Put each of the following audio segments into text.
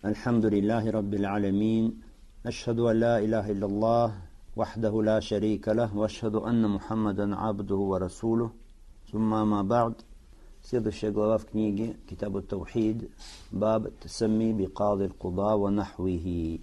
الحمد لله رب العالمين أشهد أن لا إله إلا الله وحده لا شريك له وأشهد أن محمدا عبده ورسوله ثم ما بعد. Следующая глава в книге Китаб ат-Таухид, баб тасамми бикади аль-куда ва нахвихи.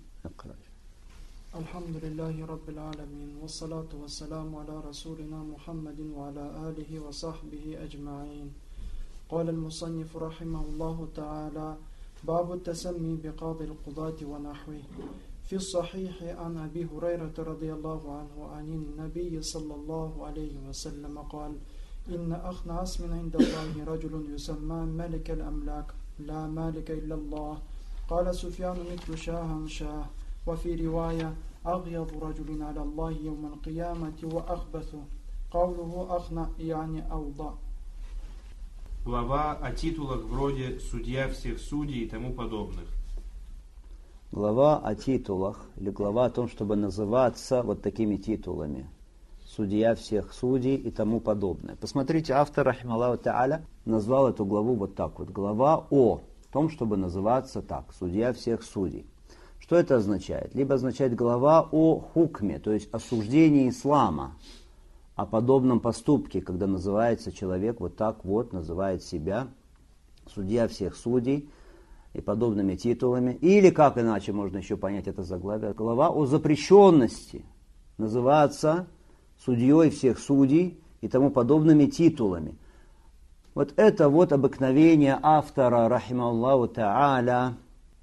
Альхамдулиллахи раббил аламин, вассалату вассаламу аля расулина Мухаммадин ва аля алихи ва сахбихи аджмаин. قال المصنف رحمه الله تعالى: باب التسمي بقاضي القضاة ونحوه. في الصحيح عن أبي هريرة رضي الله عنه عن النبي صلى الله عليه وسلم قال: إن أخنع اسم عند الله رجل يسمى ملك الأملاك لا مالك إلا الله. قال سفيان: مثل شاه شاه. وفي رواية: أغيظ رجل على الله يوم القيامة وأخبث. قوله أخنع يعني أوضع. Глава о титулах вроде «Судья всех судей» и тому подобных. Глава о титулах, или глава о том, чтобы называться вот такими титулами. Судья всех судей и тому подобное. Посмотрите, автор, рахималлаху та'аля, назвал эту главу вот так вот. Глава о том, чтобы называться так. Судья всех судей. Что это означает? Либо означает глава о хукме, то есть осуждении ислама, о подобном поступке, когда называется человек вот так вот, называет себя судья всех судей и подобными титулами. Или, как иначе можно еще понять это заглавие, глава о запрещенности называться судьей всех судей и тому подобными титулами. Вот это вот обыкновение автора, рахималлаху та'аля.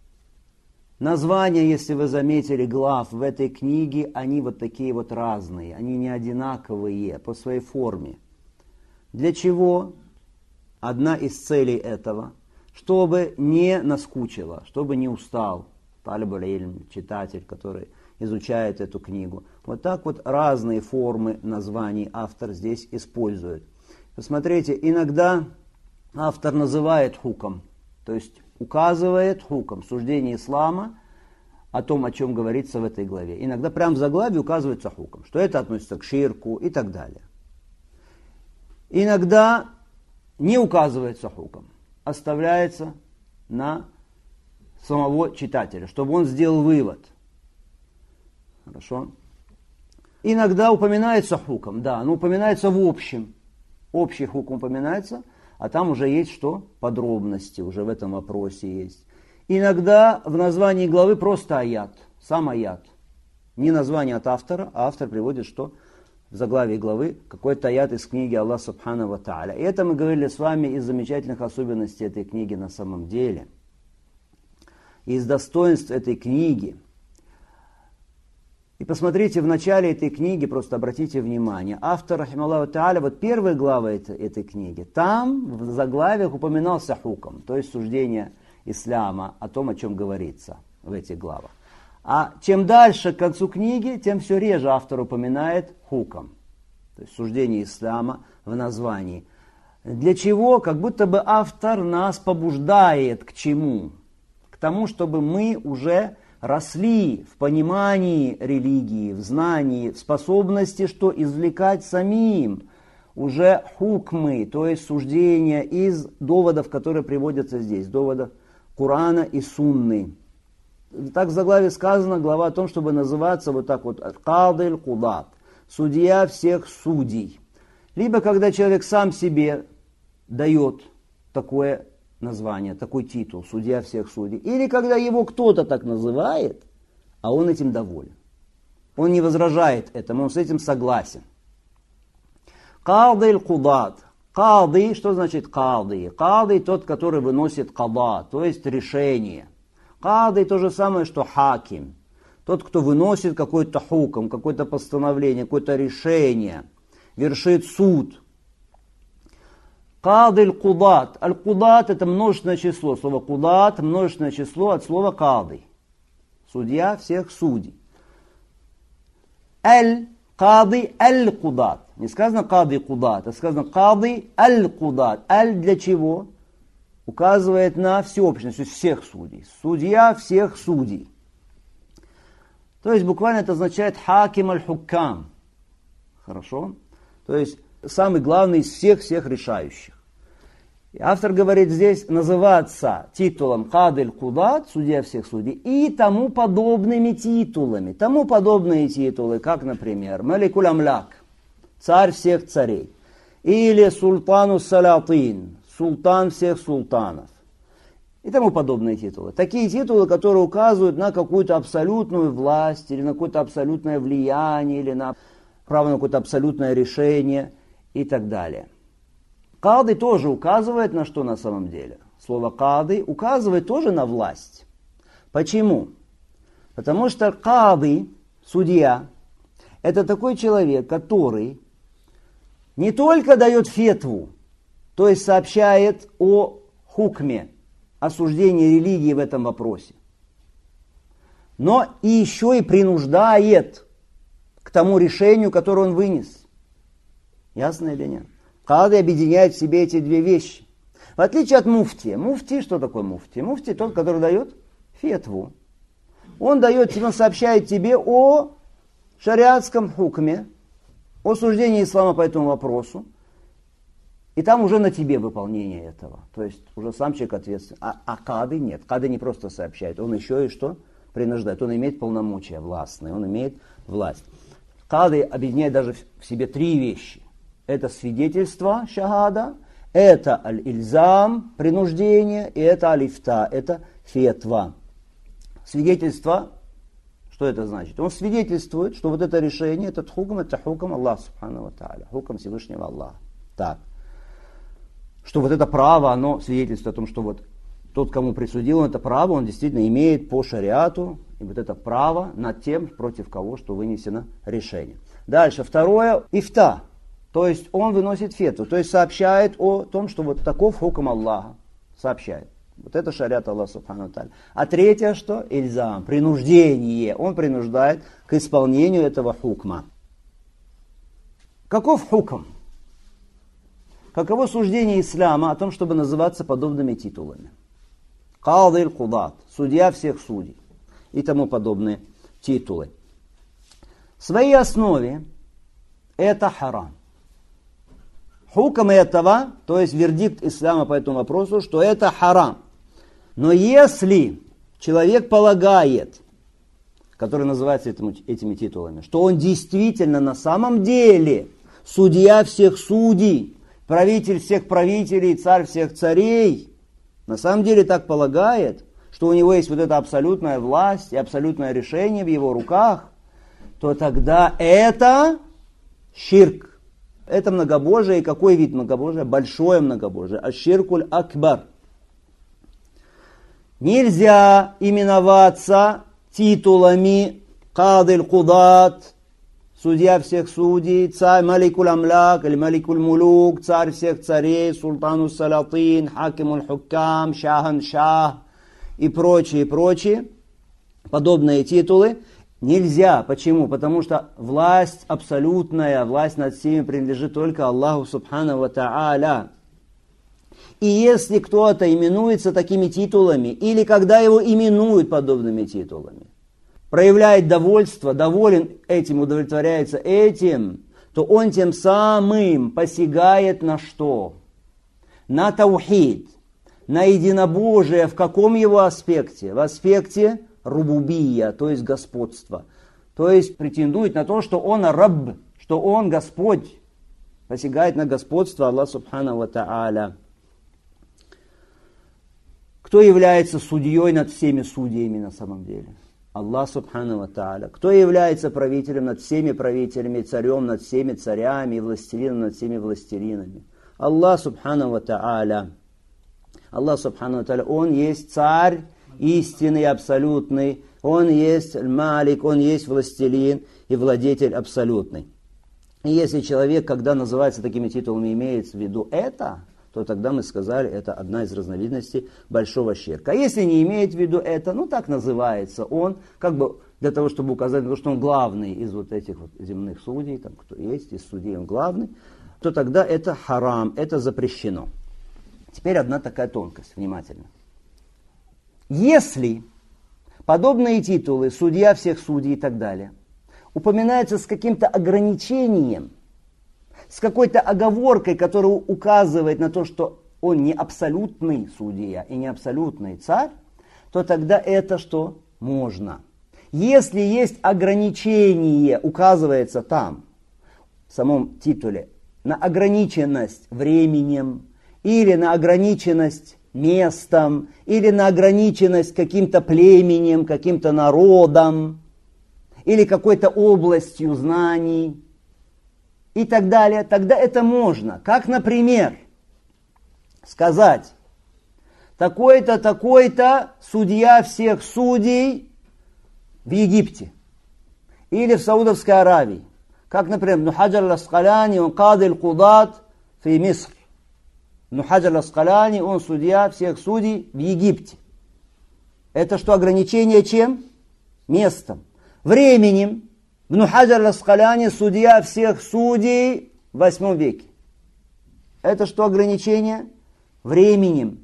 Названия, если вы заметили, глав в этой книге, они вот такие вот разные, они не одинаковые по своей форме. Для чего? Одна из целей этого, чтобы не наскучило, чтобы не устал талиб аль-илм, читатель, который изучает эту книгу. Вот так вот разные формы названий автор здесь использует. Посмотрите, иногда автор называет хуком, то есть указывает хуком, суждение ислама о том, о чем говорится в этой главе. Иногда прямо в заглавии указывается хуком, что это относится к ширку и так далее. Иногда не указывается хуком, оставляется на самого читателя, чтобы он сделал вывод. Хорошо? Иногда упоминается хуком, да, но упоминается в общем. Общий хукм упоминается, а там уже есть что? Подробности уже в этом вопросе есть. Иногда в названии главы просто аят, сам аят. Не название от автора, а автор приводит что? В заглавии главы какой-то аят из книги Аллах Субхану ва Тааля. И это мы говорили с вами из замечательных особенностей этой книги на самом деле. Из достоинств этой книги. И посмотрите, в начале этой книги, просто обратите внимание, автор, рахималлаху та'аля, вот первая глава этой книги, там в заглавиях упоминался хуком, то есть суждение ислама о том, о чем говорится в этих главах. А чем дальше к концу книги, тем все реже автор упоминает хуком, то есть суждение ислама в названии. Для чего? Как будто бы автор нас побуждает к чему? К тому, чтобы мы уже росли в понимании религии, в знании, в способности, что извлекать самим уже хукмы, то есть суждения из доводов, которые приводятся здесь, доводов Корана и Сунны. Так в заглавии сказано, глава о том, чтобы называться вот так вот «Кади аль-Кудат», судья всех судей. Либо когда человек сам себе дает такое название, такой титул, судья всех судей. Или когда его кто-то так называет, а он этим доволен. Он не возражает этому, он с этим согласен. Кади аль-Кудат. Кади, что значит кади? Кади тот, который выносит када, то есть решение. Кади то же самое, что хаким. Тот, кто выносит какой-то хукм, какое-то постановление, какое-то решение, вершит суд. Кади аль-Кудат. Аль-Кудат это множественное число. Слово кудат множественное число от слова кади. Судья всех судей. Кади аль-Кудат. Не сказано кади кудат, а сказано кади аль-Кудат. Аль для чего? Указывает на всеобщность, то есть всех судей. Судья всех судей. То есть буквально это означает хаким аль-хуккам. Хорошо? То есть самый главный из всех решающих. И автор говорит здесь называться титулом Кадиль Кудат, судья всех судей, и тому подобными титулами. Тому подобные титулы, как, например, Маликуль Амляк, царь всех царей, или Султану Салатин, султан всех султанов, и тому подобные титулы. Такие титулы, которые указывают на какую-то абсолютную власть, или на какое-то абсолютное влияние, или на право на какое-то абсолютное решение и так далее. Кады тоже указывает на что на самом деле? Слово кады указывает тоже на власть. Почему? Потому что кады, судья, это такой человек, который не только дает фетву, то есть сообщает о хукме, осуждении религии в этом вопросе, но и еще и принуждает к тому решению, которое он вынес. Ясно или нет? Кады объединяет в себе эти две вещи. В отличие от муфти. Муфти, что такое муфти? Муфти тот, который дает фетву. Он сообщает тебе о шариатском хукме, о суждении ислама по этому вопросу. И там уже на тебе выполнение этого. То есть уже сам человек ответственен. А кады нет. Кады не просто сообщает. Он еще и что? Принуждает. Он имеет полномочия властные. Он имеет власть. Кады объединяет даже в себе три вещи. Это свидетельство, шахада, это аль-ильзам, принуждение, и это аль-ифта, это фетва. Свидетельство, что это значит? Он свидетельствует, что вот это решение, этот хукм, это хукм Аллаха субхану ва тааля, хукм Всевышнего Аллаха. Так. Что вот это право, оно свидетельствует о том, что вот тот, кому присудил это право, он действительно имеет по шариату, и вот это право над тем, против кого, что вынесено решение. Дальше, второе, ифта. То есть он выносит фетву, то есть сообщает о том, что вот таков хукм Аллаха. Сообщает. Вот это шариат Аллаха субхану ва тааля. А третье что? Ильзам, принуждение. Он принуждает к исполнению этого хукма. Каков хукм? Каково суждение ислама о том, чтобы называться подобными титулами? Кадиль Кудат, судья всех судей и тому подобные титулы. В своей основе это харам. Хукм этого, то есть вердикт ислама по этому вопросу, что это харам. Но если человек полагает, который называется этими титулами, что он действительно на самом деле судья всех судей, правитель всех правителей, царь всех царей, на самом деле так полагает, что у него есть вот эта абсолютная власть и абсолютное решение в его руках, то тогда это ширк. Это многобожие. И какой вид многобожия? Большое многобожие. Аш-ширкуль акбар. Нельзя именоваться титулами Кадиль Кудат, судья всех судей, царь Маликуль Амляк или Маликуль Мулук, царь всех царей, Султану Салатин, Хакимуль Хуккам, Шахан Шах и прочие подобные титулы. Нельзя. Почему? Потому что власть абсолютная, власть над всеми принадлежит только Аллаху субхану ва тааля. И если кто-то именуется такими титулами, или когда его именуют подобными титулами, проявляет довольство, доволен этим, удовлетворяется этим, то он тем самым посягает на что? На таухид, на единобожие. В каком его аспекте? В аспекте рубубия, то есть господство. То есть претендует на то, что он рабб, что он Господь. Посягает на господство Аллаха субхану ва тааля. Кто является судьей над всеми судьями на самом деле? Аллах субхану ва тааля. Кто является правителем над всеми правителями, царем над всеми царями, властелином над всеми властелинами? Аллах субхану ва тааля. Аллах субхану ва тааля, он есть царь истинный, абсолютный. Он есть малик, он есть властелин и владетель абсолютный. И если человек, когда называется такими титулами, имеет в виду это, то тогда мы сказали, это одна из разновидностей большого ширка. А если не имеет в виду это, ну так называется он, как бы для того, чтобы указать на то, что он главный из вот этих вот земных судей, там кто есть, из судей он главный, то тогда это харам, это запрещено. Теперь одна такая тонкость, внимательно. Если подобные титулы, судья всех судей и так далее, упоминаются с каким-то ограничением, с какой-то оговоркой, которая указывает на то, что он не абсолютный судья и не абсолютный царь, то тогда это что? Можно. Если есть ограничение, указывается там, в самом титуле, на ограниченность временем, или на ограниченность местом, или на ограниченность каким-то племенем, каким-то народом, или какой-то областью знаний, и так далее, тогда это можно. Как, например, сказать, такой-то, такой-то судья всех судей в Египте или в Саудовской Аравии. Как, например, Ибн Хаджар аль-Аскаляни, он кади аль-Кудат в Миср. Ибн Хаджар аль-Аскаляни, он судья всех судей в Египте. Это что, ограничение чем? Местом. Временем. Ибн Хаджар аль-Аскаляни, судья всех судей в 8 веке. Это что, ограничение? Временем.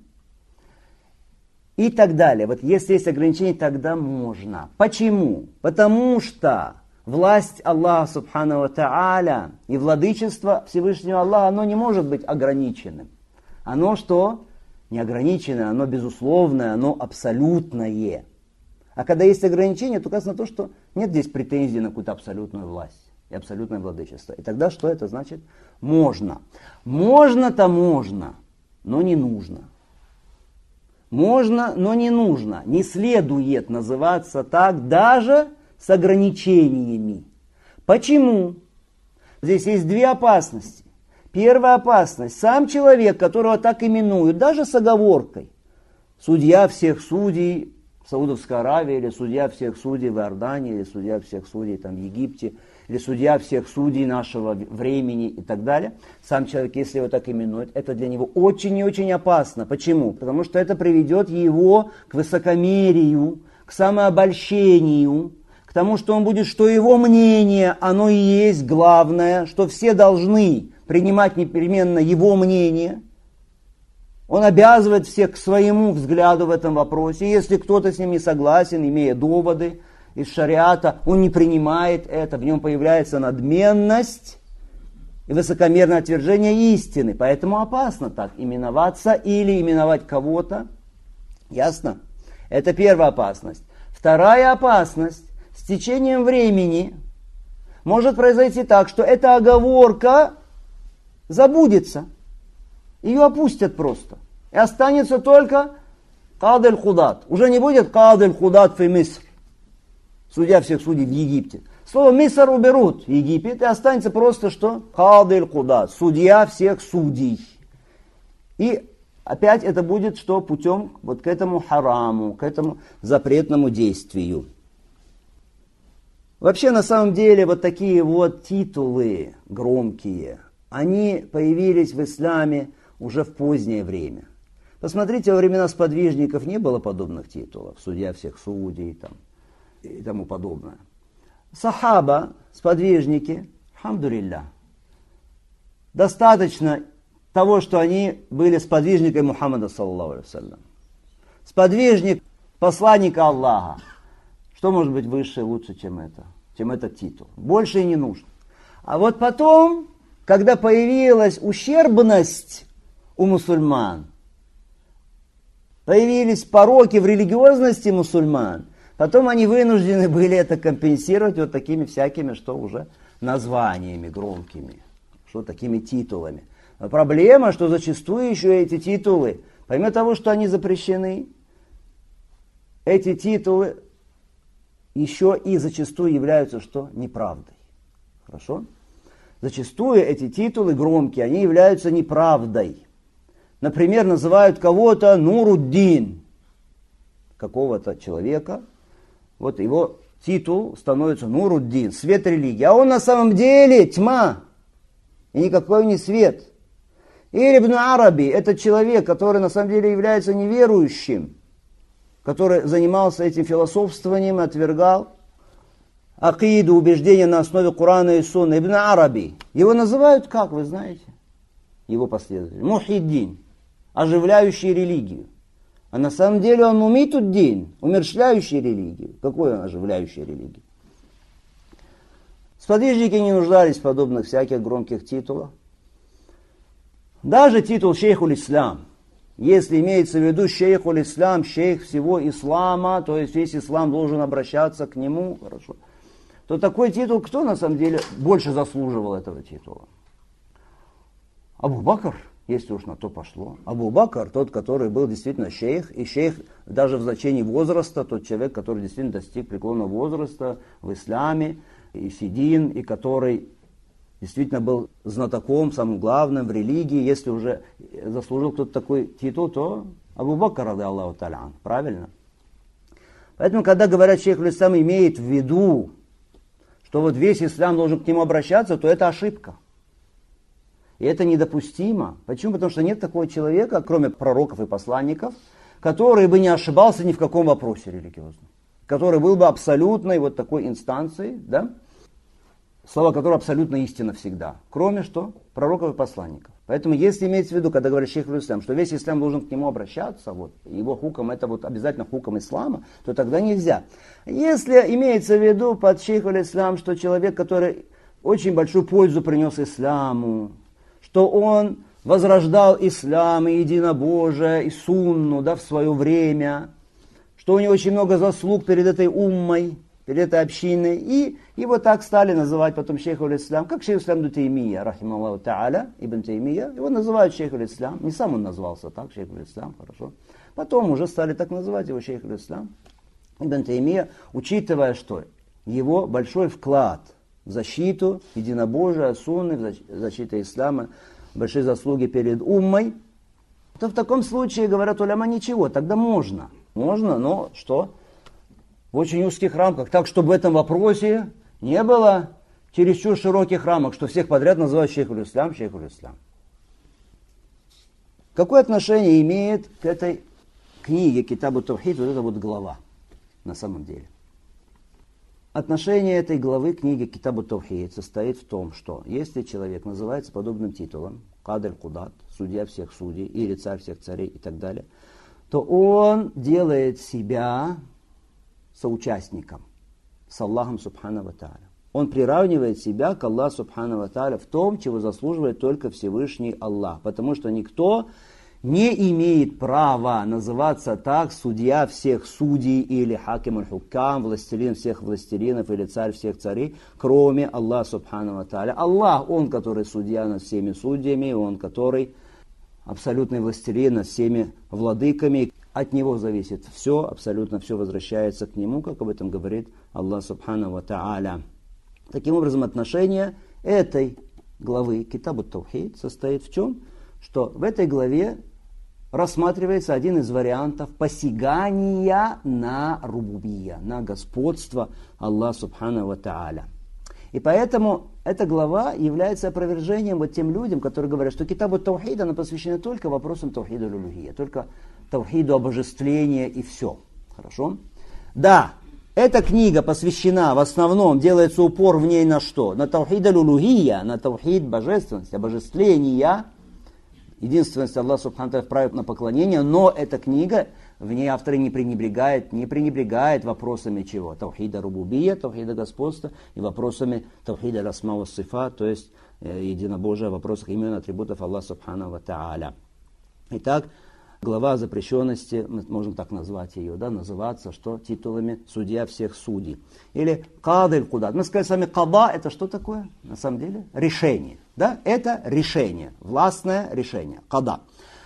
И так далее. Вот если есть ограничения, тогда можно. Почему? Потому что власть Аллаха Субхану ва Тааля и владычество Всевышнего Аллаха, оно не может быть ограниченным. Оно что? Неограниченное, оно безусловное, оно абсолютное. А когда есть ограничения, то указано то, что нет здесь претензий на какую-то абсолютную власть и абсолютное владычество. И тогда что это значит? Можно. Можно-то можно, но не нужно. Можно, но не нужно. Не следует называться так даже с ограничениями. Почему? Здесь есть две опасности. Первая опасность. Сам человек, которого так именуют, даже с оговоркой, судья всех судей в Саудовской Аравии, или судья всех судей в Иордании, или судья всех судей там, в Египте, или судья всех судей нашего времени и так далее. Сам человек, если его так именуют, это для него очень и очень опасно. Почему? Потому что это приведет его к высокомерию, к самообольщению, к тому, что он будет, что его мнение, оно и есть главное, что все должны принимать непременно его мнение. Он обязывает всех к своему взгляду в этом вопросе. Если кто-то с ним не согласен, имея доводы из шариата, он не принимает это, в нем появляется надменность и высокомерное отвержение истины. Поэтому опасно так именоваться или именовать кого-то. Ясно? Это первая опасность. Вторая опасность. С течением времени может произойти так, что эта оговорка забудется. Ее опустят просто. И останется только кади аль-Кудат. Уже не будет кади аль-Кудат в Миср. Судья всех судей в Египте. Слово Миср уберут, Египет, и останется просто что? Кади аль-Кудат. Судья всех судей. И опять это будет что? Путем вот к этому хараму, к этому запретному действию. Вообще, на самом деле, вот такие вот титулы громкие, они появились в исламе уже в позднее время. Посмотрите, во времена сподвижников не было подобных титулов. Судья всех судей там, и тому подобное. Сахаба, сподвижники, алхамдулилля, достаточно того, что они были сподвижниками Мухаммада, саллаллаху алейхи ва саллям. Сподвижник посланника Аллаха. Что может быть выше и лучше, чем это? Чем этот титул? Больше и не нужно. А вот потом, когда появилась ущербность у мусульман, появились пороки в религиозности мусульман, потом они вынуждены были это компенсировать вот такими всякими, что уже названиями громкими, что такими титулами. Но проблема, что зачастую еще эти титулы, помимо того, что они запрещены, эти титулы еще и зачастую являются что? Неправдой. Хорошо? Зачастую эти титулы громкие, они являются неправдой. Например, называют кого-то Нуруддин, какого-то человека. Вот его титул становится Нуруддин, свет религии. А он на самом деле тьма, и никакой не свет. Или Ибн Араби, это человек, который на самом деле является неверующим, который занимался этим философствованием, отвергал акиду, убеждения на основе Корана и Сунны. Ибн Араби. Его называют как, вы знаете? Его последователи. Мухиддин, оживляющий религию. А на самом деле он мумитуддин, умерщвляющий религию. Какой он оживляющий религию? Сподвижники не нуждались в подобных всяких громких титулах. Даже титул шейхуль-ислам, если имеется в виду шейхуль-ислам, шейх всего ислама, то есть весь ислам должен обращаться к нему, хорошо, то такой титул, кто на самом деле больше заслуживал этого титула? Абу Бакр, если уж на то пошло. Абу Бакр, тот, который был действительно шейх, и шейх даже в значении возраста, тот человек, который действительно достиг преклонного возраста в исламе, и сидин, и который действительно был знатоком, самым главным в религии. Если уже заслужил кто-то такой титул, то Абу Бакр, ради Аллаху та'аля, правильно? Поэтому, когда говорят, шейхуль-ислам имеет в виду, что вот весь ислам должен к нему обращаться, то это ошибка. И это недопустимо. Почему? Потому что нет такого человека, кроме пророков и посланников, который бы не ошибался ни в каком вопросе религиозном. Который был бы абсолютной вот такой инстанцией, да? Слова которой абсолютно истина всегда. Кроме что? Пророков и посланников. Поэтому если имеется в виду, когда говорит шейхуль-ислам, что весь ислам должен к нему обращаться, вот, его хукам это вот обязательно хукам ислама, то тогда нельзя. Если имеется в виду под шейхуль-ислам, что человек, который очень большую пользу принес исламу, что он возрождал ислам и единобожие, и сунну, да, в свое время, что у него очень много заслуг перед этой уммой, перед этой общиной, и его так стали называть потом шейхуль-ислам, как шейх-ислам ибн Таймия, рахималлаху та'аля, ибн Таймия, его называют шейхуль-ислам, не сам он назвался так, шейхуль-ислам, хорошо. Потом уже стали так называть его шейхуль-ислам, ибн Таймия, учитывая, что его большой вклад в защиту единобожия, сунны, в защиту ислама, большие заслуги перед уммой, то в таком случае, говорят уляма, ничего, тогда можно. Можно, но что? В очень узких рамках, так, чтобы в этом вопросе не было чересчур широких рамок, что всех подряд называют шейхуль-ислам, шейхуль-ислам. Какое отношение имеет к этой книге Китабу Тавхид вот эта вот глава на самом деле? Отношение этой главы книги Китабу Тавхид состоит в том, что если человек называется подобным титулом, Кадр Кудат, судья всех судей, или царь всех царей и так далее, то он делает себя соучастником с Аллахом Субхану ва Тааля. Он приравнивает себя к Аллаху Субхану ва Тааля в том, чего заслуживает только Всевышний Аллах. Потому что никто не имеет права называться так судья всех судей или хаким аль-хуккам, властелин всех властелинов или царь всех царей, кроме Аллаха Субхану ва Тааля. Аллах, Он, который судья над всеми судьями, Он, который абсолютный властелин над всеми владыками. От Него зависит все, абсолютно все возвращается к Нему, как об этом говорит Аллах Субхану ва Тааля. Таким образом, отношение этой главы Китабу Тавхид состоит в чем? Что в этой главе рассматривается один из вариантов посягания на рубубия, на господство Аллаха Субхану ва Тааля. И поэтому эта глава является опровержением вот тем людям, которые говорят, что Китабу Тавхид, она посвящена только вопросам Тавхида аль-Улухия, только Тавхиду обожествления и все. Хорошо? Да, эта книга посвящена, в основном делается упор в ней на что? На Тавхид аль-Улухия, на Тавхид божественности, обожествления, единственность Аллаха Субхану ва Тааля вправе на поклонение, но эта книга, в ней автор не пренебрегает вопросами чего? Тавхида рубубия, тавхида господства и вопросами тавхида расма ва сифа, то есть единобожия в вопросах имен атрибутов Аллаха Субхану ва Тааля. Итак, глава о запрещенности, мы можем так назвать ее, да, называться, что титулами судья всех судей. Или кады аль-кудат. Мы сказали с вами, када это что такое? На самом деле решение. Да? Это решение, властное решение. Када.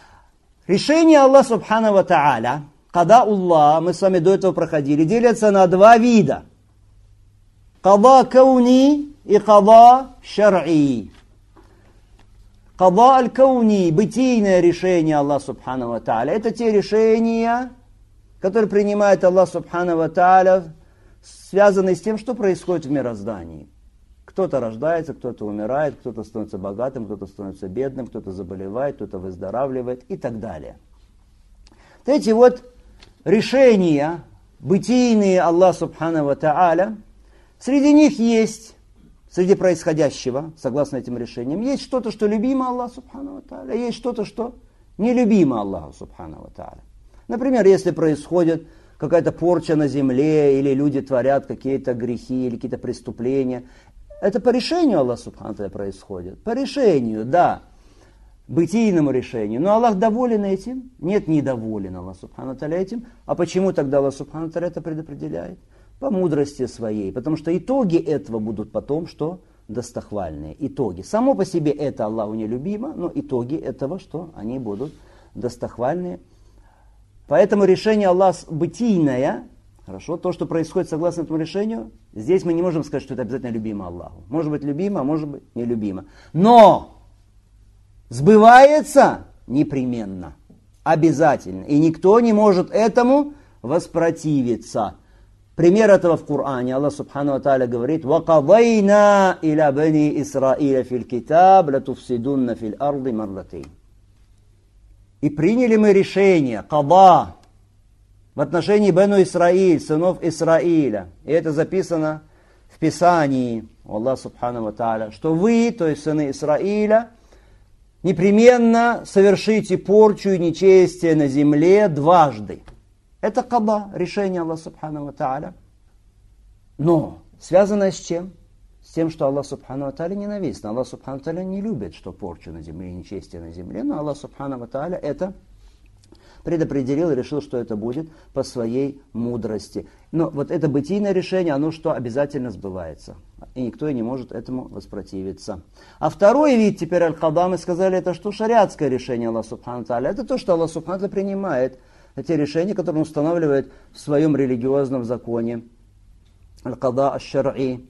Решение Аллаха Субхану ва Тааля, када Аллах, мы с вами до этого проходили, делятся на два вида. Када кауни и када шар'и. Када аль-кауни, бытийное решение Аллаха Субхану ва Тааля, это те решения, которые принимает Аллах Субхану ва Тааля, связанные с тем, что происходит в мироздании. Кто-то рождается, кто-то умирает, кто-то становится богатым, кто-то становится бедным, кто-то заболевает, кто-то выздоравливает и так далее. Вот эти вот решения, бытийные Аллаха Субхану ва Тааля, среди них есть, среди происходящего, согласно этим решениям, есть что-то, что любимо Аллаху Субхану ва Тааля, есть что-то, что нелюбимо Аллаху Субхану ва Тааля. Например, если происходит какая-то порча на земле, или люди творят какие-то грехи, или какие-то преступления, это по решению Аллаха Субхану ва Тааля происходит. По решению, да. бытийному решению. Но Аллах доволен этим? Нет, недоволен Аллах Субхану ва Тааля этим. А почему тогда Аллах Субхану ва Тааля это предопределяет? По мудрости своей. Потому что итоги этого будут потом, что достохвальные. Итоги. Само по себе это Аллаху нелюбимо, но итоги этого, что они будут достохвальные. Поэтому решение Аллаха бытийное, хорошо, то, что происходит согласно этому решению, здесь мы не можем сказать, что это обязательно любимо Аллаху. Может быть любимо, а может быть нелюбимо. Но сбывается непременно, обязательно. И никто не может этому воспротивиться. Пример этого в Коране. Аллах Субхану ва Тааля говорит: وَقَضَيْنَا إِلَى بَنِي إِسْرَائِيلَ فِي الْكِتَابِ لَتُفْسِدُنَّ فِي الْأَرْضِ مَرَّتَيْنِ. И приняли мы решение, када, в отношении Бену Исраиль, сынов Исраиля. И это записано в Писании, Аллах Субхану ва Тааля, что вы, то есть сыны Исраиля, непременно совершите порчу и нечестие на земле дважды. Это када, решение Аллаха Субхану ва Тааля. Но связано с чем? С тем, что Аллах Субхану ва Тааля ненавистен. Аллах Субхану ва Тааля не любит, что порчу на земле и нечестие на земле. Но Аллах Субхану ва Тааля это предопределил и решил, что это будет по своей мудрости. Но вот это бытийное решение, оно что обязательно сбывается. И никто не может этому воспротивиться. А второй вид, теперь аль-када, мы сказали, это что? Шариатское решение Аллаха Субхану ва Тааля. Это то, что Аллах Субхану ва Тааля принимает. Это решения, которые он устанавливает в своем религиозном законе. Аль-када аш-шар'и.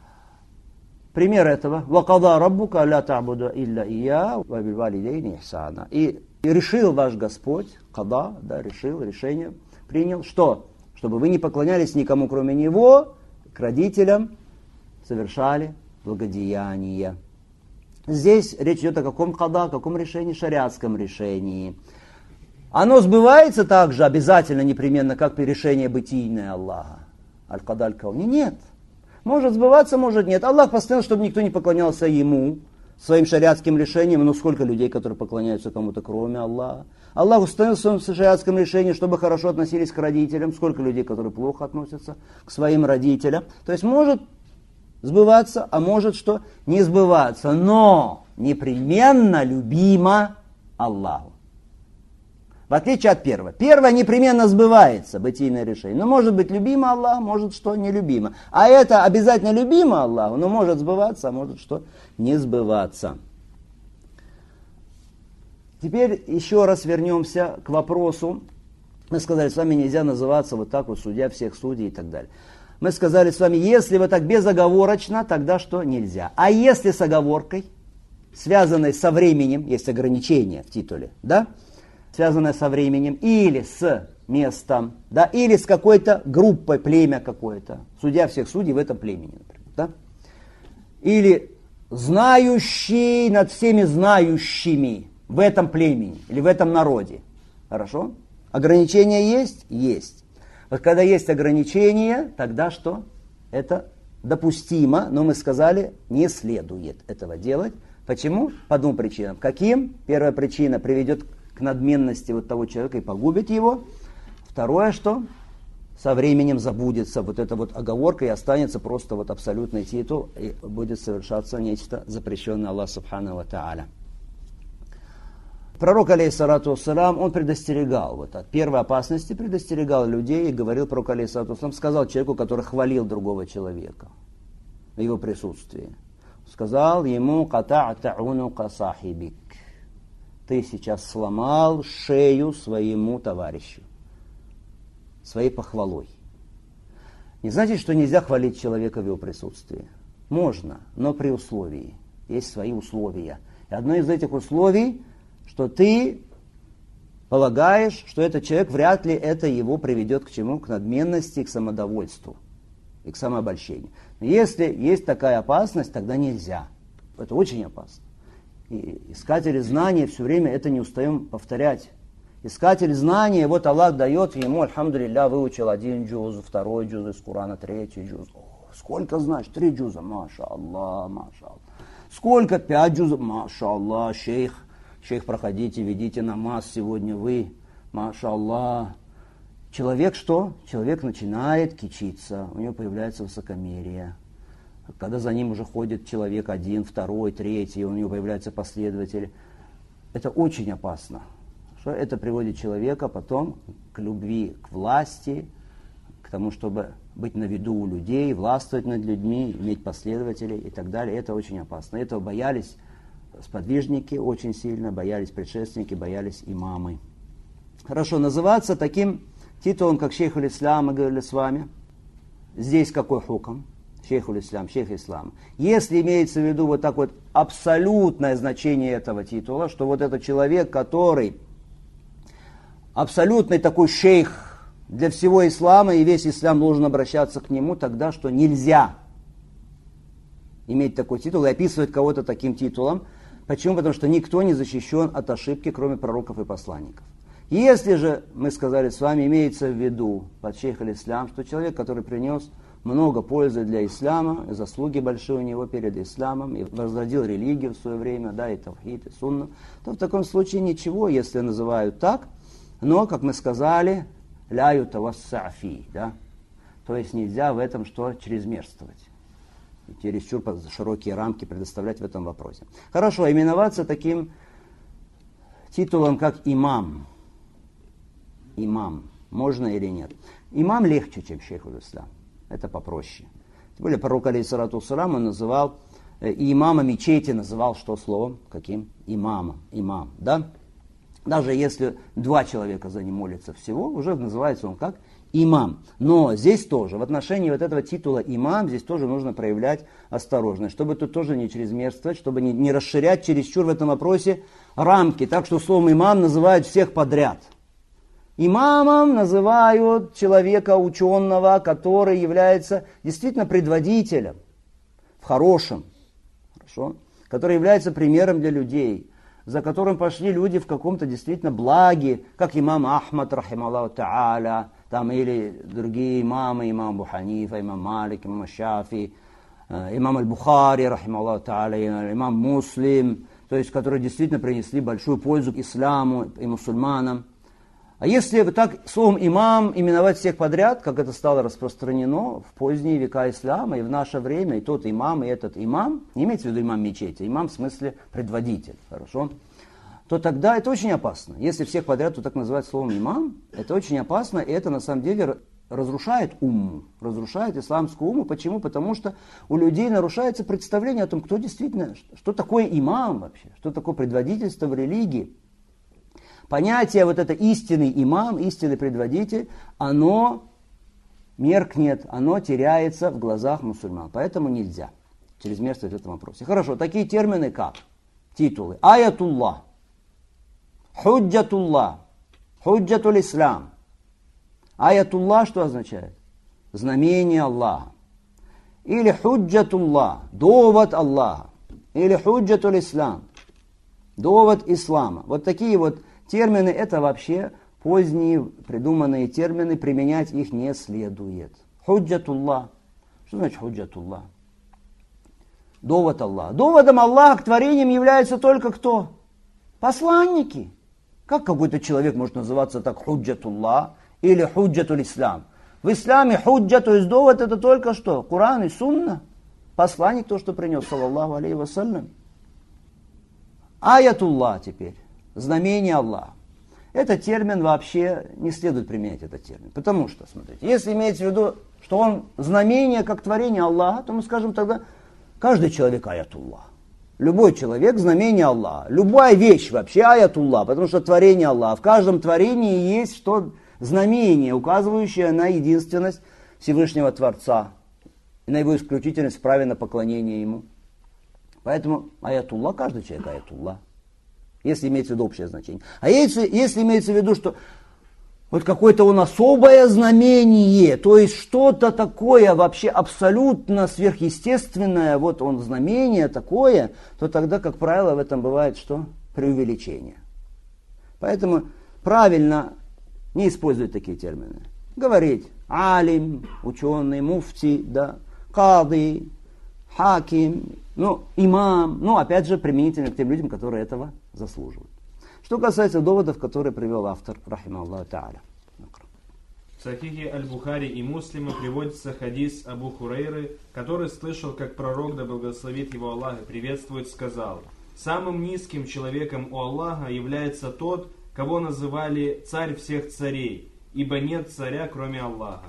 Пример этого. وَقَضَى رَبُّكَ لَا تَعْبُدُ إِلَّا إِيَّاهُ وَبِالْوَالِدَيْنِ إِحْسَانًا. И решил ваш Господь, када, да, решил, решение принял, что? Чтобы вы не поклонялись никому, кроме Него, к родителям совершали благодеяния. Здесь речь идет о каком када, о каком решении? Шариатском решении. Оно сбывается также обязательно, непременно, как при решении бытийное Аллаха. Аль-када аль-кауни. Нет. Может сбываться, может нет. Аллах постановил, чтобы никто не поклонялся Ему, своим шариатским решением. Но сколько людей, которые поклоняются кому-то, кроме Аллаха. Аллах установил в своем шариатском решении, чтобы хорошо относились к родителям. Сколько людей, которые плохо относятся к своим родителям. То есть может сбываться, а может что? Не сбываться. Но непременно любимо Аллаху. В отличие от первого. Первое непременно сбывается, бытийное решение. Но может быть любимо Аллах, может что нелюбимо. А это обязательно любимо Аллаху, но может сбываться, а может что не сбываться. Теперь еще раз вернемся к вопросу. Мы сказали, с вами нельзя называться вот так вот судья всех судей и так далее. Мы сказали с вами, если вот так безоговорочно, тогда что нельзя. А если с оговоркой, связанной со временем, есть ограничения в титуле, да? Связанное со временем, или с местом, да, или с какой-то группой, племя какое-то. Судья всех судей в этом племени, например. Да? Или знающий над всеми знающими в этом племени, или в этом народе. Хорошо? Ограничения есть? Есть. Вот когда есть ограничения, тогда что? Это допустимо, но мы сказали, не следует этого делать. Почему? По двум причинам. Каким? Первая причина приведет к надменности вот того человека и погубит его. Второе, что со временем забудется вот эта вот оговорка и останется просто вот абсолютный титул и будет совершаться нечто запрещенное Аллах Субхану ва Тааля. Пророк, алейхиссалату вассалам, он предостерегал вот от первой опасности, предостерегал людей и говорил, пророк, алейхиссалату вассалам, сказал человеку, который хвалил другого человека в его присутствии. Сказал ему, «Ката'та унука сахибик». Ты сейчас сломал шею своему товарищу, своей похвалой. Не значит, что нельзя хвалить человека в его присутствии. Можно, но при условии. Есть свои условия. И одно из этих условий, что ты полагаешь, что этот человек вряд ли это его приведет к чему? К надменности, к самодовольству и к самообольщению. Но если есть такая опасность, тогда нельзя. Это очень опасно. И искатели знания все время это не устаем повторять. Искатель знания, вот Аллах дает ему, альхамдулилля, выучил 1 джуз, 2 джуз из Корана, 3 джуз. Сколько знаешь? 3 джуза, маша Аллах, маша Аллах. Сколько? 5 джузов, маша Аллах, шейх, проходите, ведите намаз сегодня вы, маша Аллах. Человек что? Человек начинает кичиться, у него появляется высокомерие. Когда за ним уже ходит человек 1, 2, 3, у него появляются последователи. это очень опасно. Что это приводит человека потом к любви, к власти, к тому, чтобы быть на виду у людей, властвовать над людьми, иметь последователей и так далее. Это очень опасно. Этого боялись сподвижники очень сильно, боялись предшественники, боялись имамы. Хорошо, называться таким титулом, как шейх аль-Ислам, мы говорили с вами. Здесь какой хукм? Шейх аль-Ислам, шейх ислам. Если имеется в виду вот так вот абсолютное значение этого титула, что вот этот человек, который абсолютный такой шейх для всего ислама, и весь ислам должен обращаться к нему, тогда что нельзя иметь такой титул и описывать кого-то таким титулом. Почему? Потому что никто не защищен от ошибки, кроме пророков и посланников. Если же, мы сказали с вами, имеется в виду под шейх аль-Ислам, что человек, который принес много пользы для ислама, заслуги большие у него перед исламом, и возродил религию в свое время, да, и тавхид, и сунну, то в таком случае ничего, если называют так, но, как мы сказали, ля ютавасса'фи, да, то есть нельзя в этом что чрезмерствовать. И чересчур широкие рамки предоставлять в этом вопросе. Хорошо, именоваться таким титулом, как имам. Имам. Можно или нет? Имам легче, чем шейх аль-Ислам. Это попроще. Тем более пророк, алейхиссалату вассалам, он называл, и имама мечети называл что словом? Каким? Имамом. Имам. Да? Даже если 2 человека за ним молятся всего, уже называется он как имам. Но здесь тоже, в отношении вот этого титула имам, здесь тоже нужно проявлять осторожность, чтобы тут тоже не чрезмерствовать, чтобы не расширять чересчур в этом вопросе рамки, так что словом имам называют всех подряд. Имамом называют человека ученого, который является действительно предводителем, в хорошем, хорошо, который является примером для людей, за которым пошли люди в каком-то действительно благе, как имам Ахмад, рахималлаху та'аля, там, или другие имамы, имам Абу Ханифа, имам Малик, имам Шафи, имам Аль-Бухари, рахималлаху та'аля, имам Муслим, то есть, которые действительно принесли большую пользу исламу и мусульманам. А если вы так словом имам именовать всех подряд, как это стало распространено в поздние века ислама и в наше время, и тот имам, и этот имам, не имеется в виду имам мечети, имам в смысле предводитель, хорошо, то тогда это очень опасно. Если всех подряд то так называть словом имам, это очень опасно, и это на самом деле разрушает умму, разрушает исламскую умму. Почему? Потому что у людей нарушается представление о том, кто действительно, что такое имам вообще, что такое предводительство в религии. Понятие вот это истинный имам, истинный предводитель, оно меркнет, оно теряется в глазах мусульман. Поэтому нельзя чрезмерствовать в этом вопросе. Хорошо, такие термины как титулы. Аятуллах, худжатуллах, худжатуль ислам. Аятуллах что означает? Знамение Аллаха. Или худжатуллах, довод Аллаха. Или худжатуль ислам, довод ислама. Вот такие вот термины, это вообще поздние придуманные термины, применять их не следует. Худжатуллах. Что значит худжатуллах? Довод Аллаха. Доводом Аллаха к творениям являются только кто? Посланники. Как какой-то человек может называться так худжатуллах или худжатуль ислам? В исламе худжа, то есть довод, это только что? Коран и сунна. Посланник то, что принес, саллаллаху алейхи вассалям. Аятуллах теперь. Знамение Аллаха. Этот термин вообще не следует применять, этот термин. Потому что, смотрите, если имеется в виду, что он знамение как творение Аллаха, то мы скажем тогда, каждый человек аятуллах. Любой человек знамение Аллаха. Любая вещь вообще аятуллах, потому что творение Аллаха. В каждом творении есть что знамение, указывающее на единственность Всевышнего Творца и на его исключительность в праве на поклонение Ему. Поэтому аятуллах, каждый человек аятуллах. Если имеется в виду общее значение. А если имеется в виду, что вот какое-то он особое знамение, то есть что-то такое вообще абсолютно сверхъестественное, вот он знамение такое, то тогда, как правило, в этом бывает что? Преувеличение. Поэтому правильно не использовать такие термины. Говорить алим, ученый, муфти, да, кады, хаким, имам, опять же, применительно к тем людям, которые этого заслуживают. Что касается доводов, которые привел автор, рахималлаху та'аля. В Сахихе Аль-Бухари и Муслима приводится хадис Абу Хурейры, который слышал, как пророк, да благословит его Аллах и приветствует, сказал: Самым низким человеком у Аллаха является тот, кого называли царь всех царей, ибо нет царя, кроме Аллаха.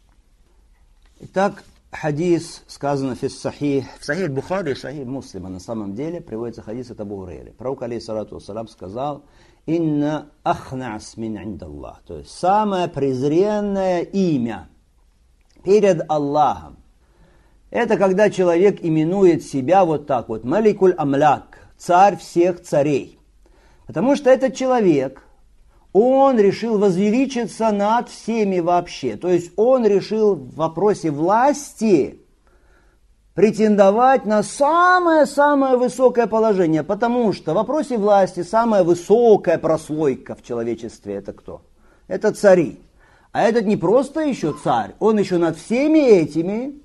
Итак, хадис сказано в Сахих Бухари и Сахих Муслима. На самом деле приводится хадис от Абу Хурайры. Пророк, алейхиссалату вассалям, сказал: «Инна ахнас мин индаллах». То есть самое презренное имя перед Аллахом. Это когда человек именует себя вот так вот: Маликуль Амляк, царь всех царей. Потому что этот человек, он решил возвеличиться над всеми вообще. То есть он решил в вопросе власти претендовать на самое-самое высокое положение. Потому что в вопросе власти самая высокая прослойка в человечестве — это кто? Это цари. А этот не просто еще царь, он еще над всеми этими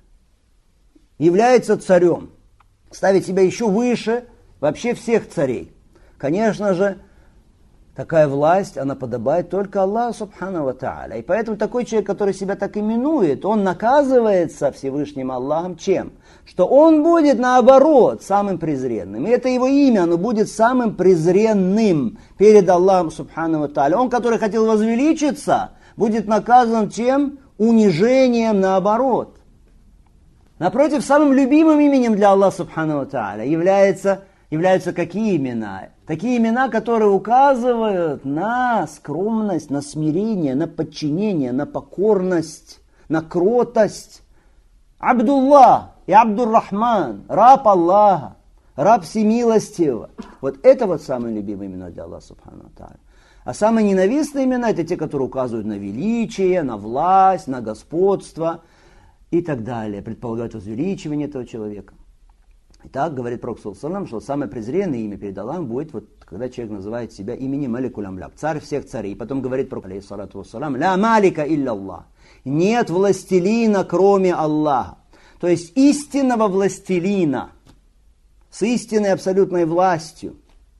является царем. Ставит себя еще выше вообще всех царей. Конечно же, такая власть, она подобает только Аллаху Субхану ва Тааля. И поэтому такой человек, который себя так именует, он наказывается Всевышним Аллахом чем? Что он будет, наоборот, самым презренным. И это его имя, оно будет самым презренным перед Аллахом Субхану ва Тааля. Он, который хотел возвеличиться, будет наказан чем? Унижением, наоборот. Напротив, самым любимым именем для Аллаха Субхану ва Тааля являются какие имена? Такие имена, которые указывают на скромность, на смирение, на подчинение, на покорность, на кротость. Абдуллах и Абдур-Рахман, раб Аллаха, раб всемилостивого. Вот это вот самые любимые имена для Аллаха Субхану ва Тааля. А самые ненавистные имена — это те, которые указывают на величие, на власть, на господство и так далее, предполагают возвеличивание этого человека. Итак, говорит Пророк, что самое презренное имя перед Аллахом будет, вот, когда человек называет себя именем Маликуль Амляк, царь всех царей. И потом говорит Пророк, алейхиссалату вассалам: «Ля малика илля Аллах». Нет властелина, кроме Аллаха. То есть истинного властелина с истинной абсолютной властью,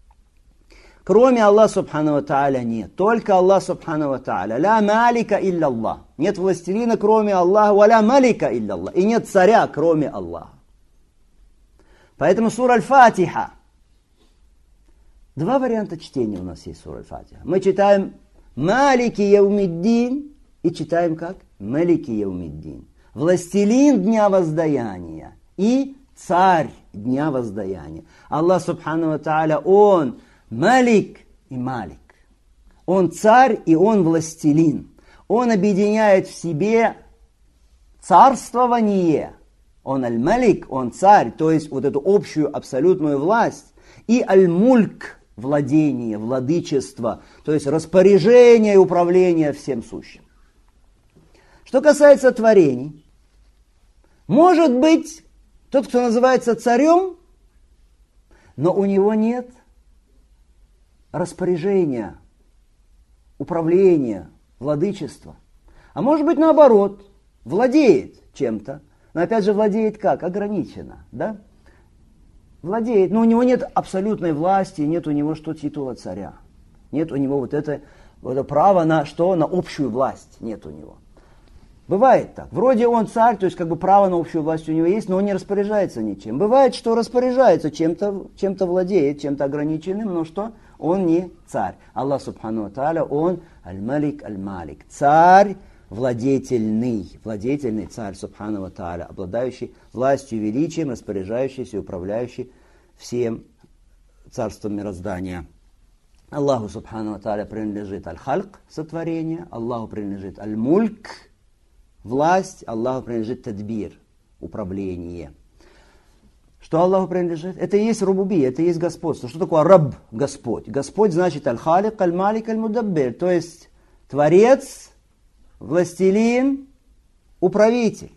кроме Аллаха Субхану ва Тааля, нет. Только Аллах Субхану ва Тааля. «Ля малика илля Аллах». Нет властелина, кроме Аллаха. «Ва ля малика илля Аллах». И нет царя, кроме Аллаха. Поэтому сура Аль-Фатиха. Два варианта чтения у нас есть сура Аль-Фатиха. Мы читаем «Малики яумиддин» и читаем как? «Малики яумиддин». Властелин дня воздаяния и царь дня воздаяния. Аллах Субхану ва Тааля, он Малик и Малик. Он царь и он властелин. Он объединяет в себе царствование. Он аль-Малик, он царь, то есть вот эту общую абсолютную власть. И аль-Мульк, владение, владычество, то есть распоряжение и управление всем сущим. Что касается творений, может быть тот, кто называется царем, но у него нет распоряжения, управления, владычества. А может быть наоборот, владеет чем-то. Но опять же, владеет как? Ограниченно, да? Владеет, но у него нет абсолютной власти, нет у него титула царя. Нет у него вот это право на что? На общую власть нет у него. Бывает так. Вроде он царь, то есть как бы право на общую власть у него есть, но он не распоряжается ничем. Бывает, что распоряжается чем-то владеет, чем-то ограниченным, но что? Он не царь. Аллах Субхану ва Тааля, он аль-Малик, аль-Малик. Царь, владетельный царь Субхану ва Тааля, обладающий властью и величием, распоряжающийся и управляющий всем царством мироздания. Аллаху Субхану ва Тааля принадлежит аль-Халк, сотворение, Аллаху принадлежит аль-Мульк, власть, Аллаху принадлежит тадбир, управление. Что Аллаху принадлежит? Это и есть рубуби, это и есть господство. Что такое раб? Господь. Господь значит аль-Халик, аль-Малик, аль-Мудаббир, то есть творец, властелин, управитель.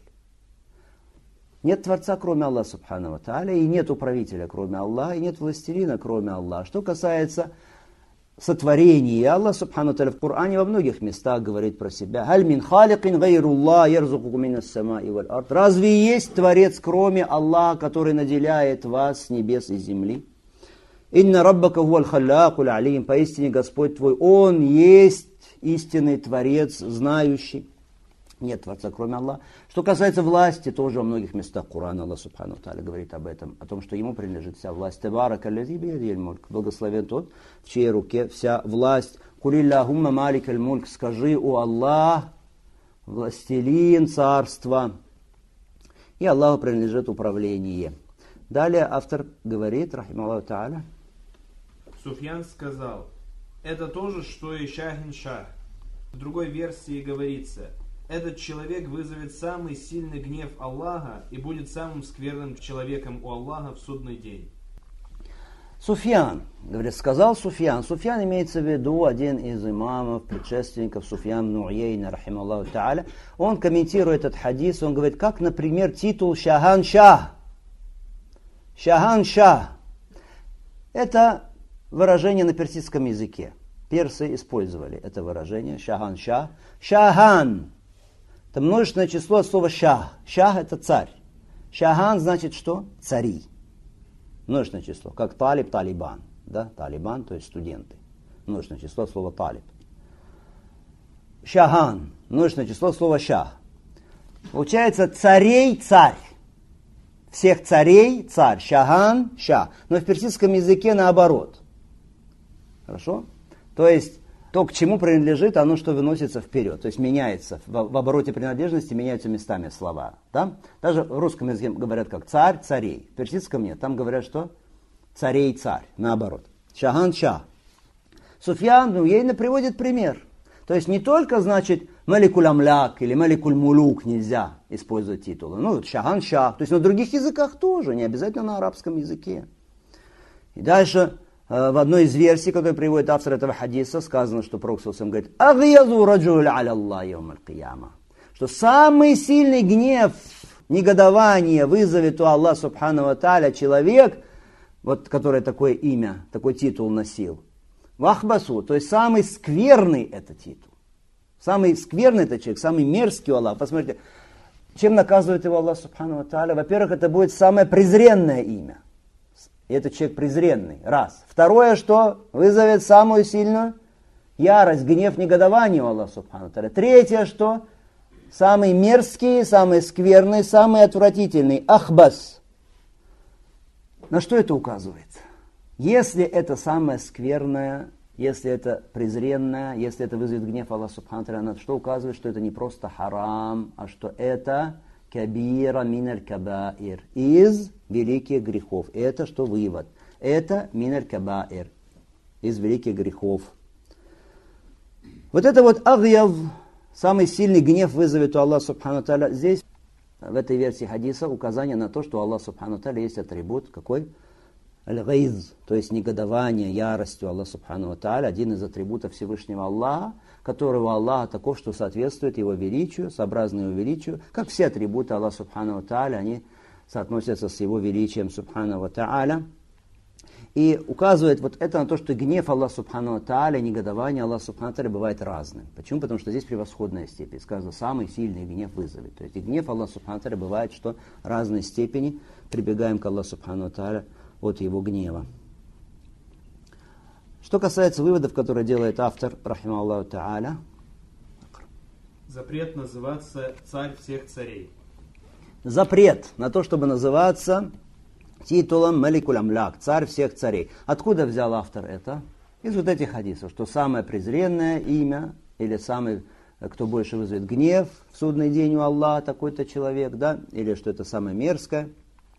Нет Творца, кроме Аллаха Субхану ва Тааля, и нет управителя, кроме Аллаха, и нет властелина, кроме Аллаха. Что касается сотворения, Аллах Субхану ва Тааля в Коране во многих местах говорит про себя: «Халь мин халикин гайруллах ярзуку минас самаи валь ард». Разве есть Творец, кроме Аллаха, который наделяет вас с небес и земли? «Инна раббака хуаль халлакуль алим». Поистине Господь твой, Он есть истинный Творец, знающий. Нет Творца, кроме Аллаха. Что касается власти, тоже во многих местах Корана Аллах Субхану Тааля говорит об этом, о том, что ему принадлежит вся власть. Табарака аллази биядихил мульк. Благословен тот, в чьей руке вся власть. Кулиллахумма маликаль мульк. Скажи, о Аллах, властелин царства. И Аллаху принадлежит управление. Далее автор говорит, рахималлаху тааля. Суфьян сказал, это то же, что и Шахин-Шах. В другой версии говорится, этот человек вызовет самый сильный гнев Аллаха и будет самым скверным человеком у Аллаха в судный день. Суфьян, говорит, сказал Суфьян. Суфьян имеется в виду один из имамов, предшественников Суфьян ибн Уяйна, рахималлаху тааля. Он комментирует этот хадис, он говорит, как, например, титул Шахан-Шах. Шахан-Шах. Это выражение на персидском языке. Персы использовали это выражение. Шахан-Шах. Шахан. Это множественное число от слова шах. Шах это царь. Шахан значит что? Цари. Множественное число. Как талиб, талибан. Да? Талибан, то есть студенты. Множественное число от слова талиб. Шахан. Множественное число от слова шах. Получается царей царь. Всех царей царь. Шахан, шах. Но в персидском языке наоборот. Хорошо? То есть то, к чему принадлежит, оно что выносится вперед. То есть меняется. В обороте принадлежности меняются местами слова. Да? Даже в русском языке говорят как царь, царей. В персидском нет. Там говорят что? Царей, царь. Наоборот. Шахан, шах. Суфьян Уяйна приводит пример. То есть не только, значит, маликуль амляк или маликуль мулук нельзя использовать титулы. Ну, шахан, шах. То есть на других языках тоже, не обязательно на арабском языке. И дальше в одной из версий, которую приводит автор этого хадиса, сказано, что Пророк говорит, «Агъязу раджуль аля Аллах яум аль-кияма». Что самый сильный гнев, негодование вызовет у Аллаха субхану ва тааля человек, вот, который такое имя, такой титул носил. Вахбасу, то есть самый скверный это титул. Самый скверный это человек, самый мерзкий у Аллаха. Посмотрите, чем наказывает его Аллах субхану ва тааля? Во-первых, это будет самое презренное имя. И этот человек презренный. Раз. Второе, что вызовет самую сильную ярость, гнев, негодование у Аллаха субхану ва тааля. Третье, что самый мерзкий, самый скверный, самый отвратительный. Ахбас. На что это указывает? Если это самое скверное, если это презренное, если это вызовет гнев Аллаха субхану ва тааля, на что указывает, что это не просто харам, а что это кабира миналь кабаир, из великих грехов. Это что вывод? Это миналь кабаир, из великих грехов. Вот это вот агъяв, самый сильный гнев вызовет у Аллаха субхану ва тааля. Здесь, в этой версии хадиса, указание на то, что у Аллаха субхану ва тааля есть атрибут, какой? Аль-гайз, то есть негодование, ярость у Аллаха субхану ва тааля, один из атрибутов Всевышнего Аллаха, которого Аллаха таков, что соответствует его величию, сообразно его величию, как все атрибуты Аллаха субхану ва тааля, они соотносятся с его величием субхану ва тааля. И указывает вот это на то, что гнев Аллаха субхану ва тааля, негодование Аллаха субхану ва тааля бывает разным. Почему? Потому что здесь превосходная степень. Сказано, самый сильный гнев вызовет. То есть и гнев Аллаха субхану ва тааля бывает, что разной степени прибегаем к Аллаху субхану ва тааля от его гнева. Что касается выводов, которые делает автор, рахимахуллаху тааля. Запрет называться царь всех царей. Запрет на то, чтобы называться титулом маликуль амляк, царь всех царей. Откуда взял автор это? Из вот этих хадисов, что самое презренное имя, или самый, кто больше вызовет гнев в судный день у Аллаха, такой-то человек, да, или что это самое мерзкое.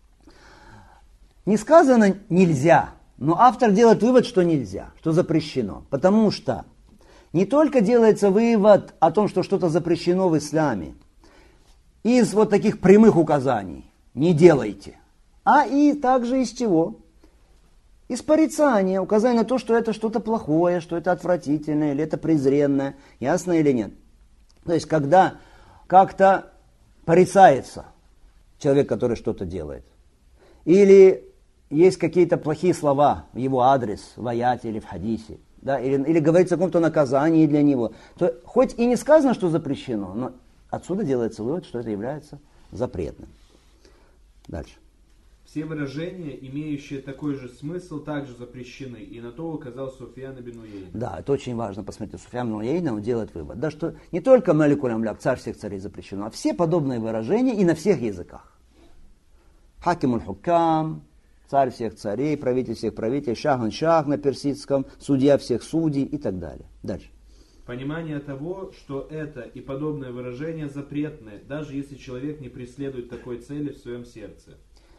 Не сказано нельзя, но автор делает вывод, что нельзя, что запрещено. Потому что не только делается вывод о том, что что-то запрещено в исламе, из вот таких прямых указаний, не делайте, а и также из чего? Из порицания, указания на то, что это что-то плохое, что это отвратительное, или это презренное, ясно или нет. То есть, когда как-то порицается человек, который что-то делает, или есть какие-то плохие слова в его адрес, в аяте или в хадисе, да, или говорится о каком-то наказании для него, то хоть и не сказано, что запрещено, но отсюда делается вывод, что это является запретным. Дальше. Все выражения, имеющие такой же смысл, также запрещены. И на то указал Суфьян ибн Уяйна. Да, это очень важно посмотреть. Суфьян ибн Уяйна, он делает вывод, да, что не только Маликуль Амляк, царь всех царей, запрещено, а все подобные выражения и на всех языках. Хакимуль Хуккам, царь всех царей, правитель всех правителей, Шахн Шах на персидском, судья всех судей и так далее. Дальше. Понимание того, что это и подобные выражения запретны, даже если человек не преследует такой цели в своем сердце.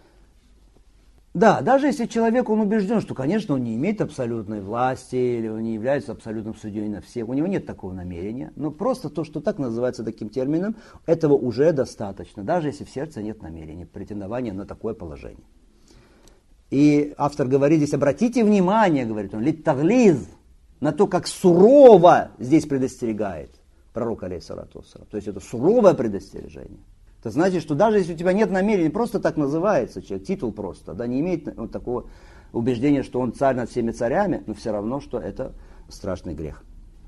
Да, даже если человек, он убежден, что, конечно, он не имеет абсолютной власти, или он не является абсолютным судьей на всех, у него нет такого намерения, но просто то, что так называется таким термином, этого уже достаточно, даже если в сердце нет намерения, претендования на такое положение. И автор говорит здесь, обратите внимание, говорит он, литтаглиз, на то, как сурово здесь предостерегает пророк, алейхиссалату вассалам. То есть это суровое предостережение. Это значит, что даже если у тебя нет намерения, просто так называется человек, титул просто, да, не имеет вот такого убеждения, что он царь над всеми царями, но все равно, что это страшный грех.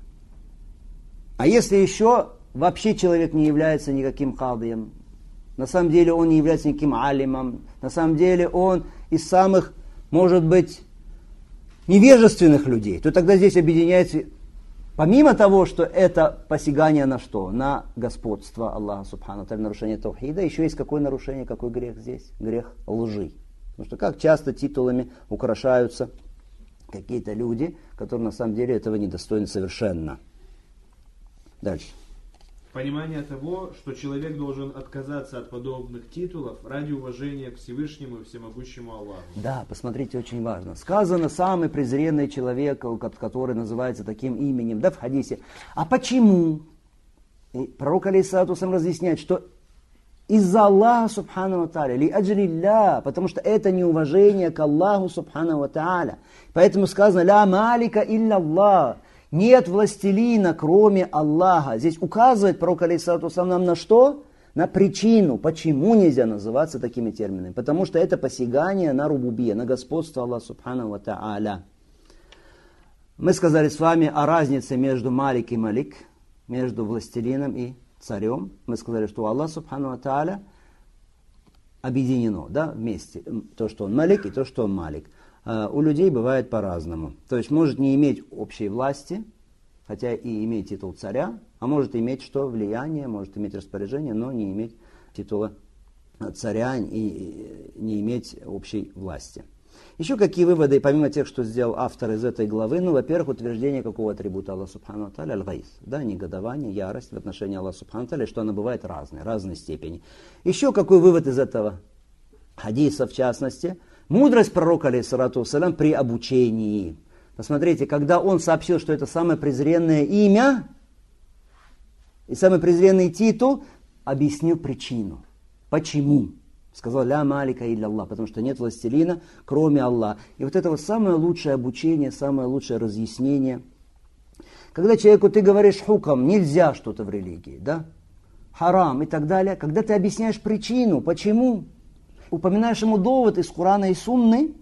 А если еще вообще человек не является никаким кадием, на самом деле он не является никаким алимом, на самом деле он из самых, может быть, невежественных людей, то тогда здесь объединяется, помимо того, что это посягание на что? На господство Аллаха Субхану ва Тааля, нарушение таухида, еще есть какое нарушение, какой грех здесь? Грех лжи. Потому что как часто титулами украшаются какие-то люди, которые на самом деле этого недостойны совершенно. Дальше. Понимание того, что человек должен отказаться от подобных титулов ради уважения к Всевышнему и Всемогущему Аллаху. Да, посмотрите, очень важно. Сказано, самый презренный человек, который называется таким именем, да, в хадисе. А почему? И пророк, алейхиссалату вассалям, разъясняет, что из-за Аллаха, субхану ва тааля, ли аджрилля, потому что это неуважение к Аллаху, субхану ва тааля. Поэтому сказано, ля малика илля Аллах. Нет властелина, кроме Аллаха. Здесь указывает пророк, алейхиссалату вассалям, нам на что? На причину, почему нельзя называться такими терминами. Потому что это посягание на рубубия, на господство Аллаха субхану ва тааля. Мы сказали с вами о разнице между малик и малик, между властелином и царем. Мы сказали, что Аллах субхану ва тааля объединено, да, вместе. То, что он малик, и то, что он малик. У людей бывает по-разному. То есть может не иметь общей власти, хотя и иметь титул царя, а может иметь что? Влияние, может иметь распоряжение, но не иметь титула царя и не иметь общей власти. Еще какие выводы, помимо тех, что сделал автор из этой главы? Ну, во-первых, утверждение какого атрибута Аллаха субхану ва тааля, аль-гайс, да, негодование, ярость в отношении Аллаха субхану ва тааля, что она бывает разной степени. Еще какой вывод из этого хадиса, в частности? Мудрость пророка, алейхиссалату вассалям, при обучении. Посмотрите, когда он сообщил, что это самое презренное имя и самый презренный титул, объяснил причину. Почему? Сказал, ля малика илля Аллах, потому что нет властелина, кроме Аллаха. И вот это вот самое лучшее обучение, самое лучшее разъяснение. Когда человеку ты говоришь хукам, нельзя что-то в религии, да? Харам и так далее. Когда ты объясняешь причину, почему? Упоминаешь ему довод из Корана и Сунны,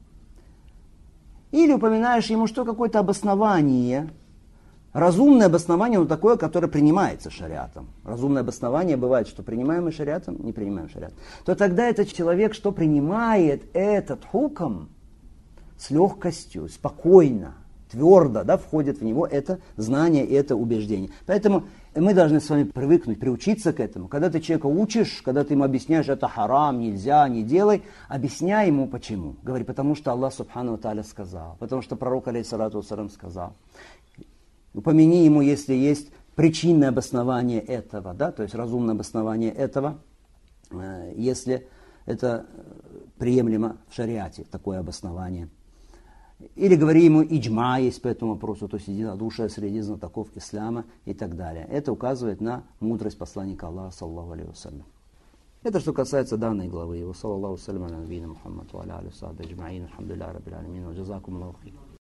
или упоминаешь ему что какое-то обоснование, разумное обоснование, но такое, которое принимается шариатом. Разумное обоснование бывает, что принимаем мы шариатом, не принимаем шариатом. То тогда этот человек, что принимает этот хукам с легкостью, спокойно, твердо, да, входит в него это знание и это убеждение. Поэтому мы должны с вами привыкнуть, приучиться к этому. Когда ты человека учишь, когда ты ему объясняешь, это харам, нельзя, не делай, объясняй ему почему. Говори, потому что Аллах субхану ва тааля сказал, потому что пророк, алейхиссалату вассалям, сказал. Упомяни ему, если есть причинное обоснование этого, да, то есть разумное обоснование этого, если это приемлемо в шариате, такое обоснование. Или говори ему иджма есть по этому вопросу, то есть единодушие среди знатоков ислама и так далее. Это указывает на мудрость посланника Аллаха, саллаллаху алейхи вассалям. Это что касается данной главы. Саллаллаху алейхи ва саллям, аля набийина Мухаммад ва аля алихи ва сахбихи аджмаин. Алхамдулиллахи раббил аламин. Ва джазакум Аллаху хейран.